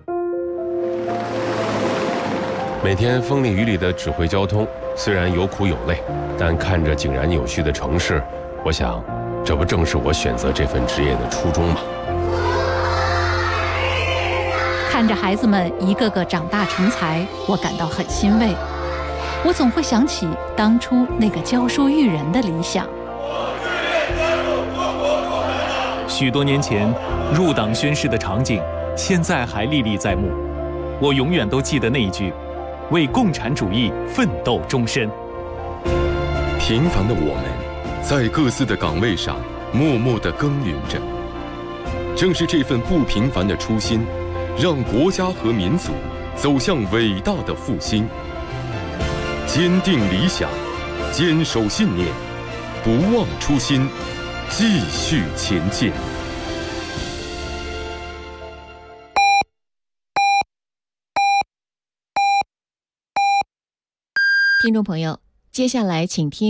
每天风里雨里的指挥交通，虽然有苦有累，但看着井然有序的城市，我想，这不正是我选择这份职业的初衷吗？ 看着孩子们一个个长大成才，我感到很欣慰。我总会想起当初那个教书育人的理想。 许多年前入党宣誓的场景，现在还历历在目。我永远都记得那一句：为共产主义奋斗终身。 平凡的我们，在各自的岗位上默默地耕耘着。正是这份不平凡的初心，让国家和民族走向伟大的复兴。坚定理想，坚守信念，不忘初心，继续前进。 听众朋友，接下来请听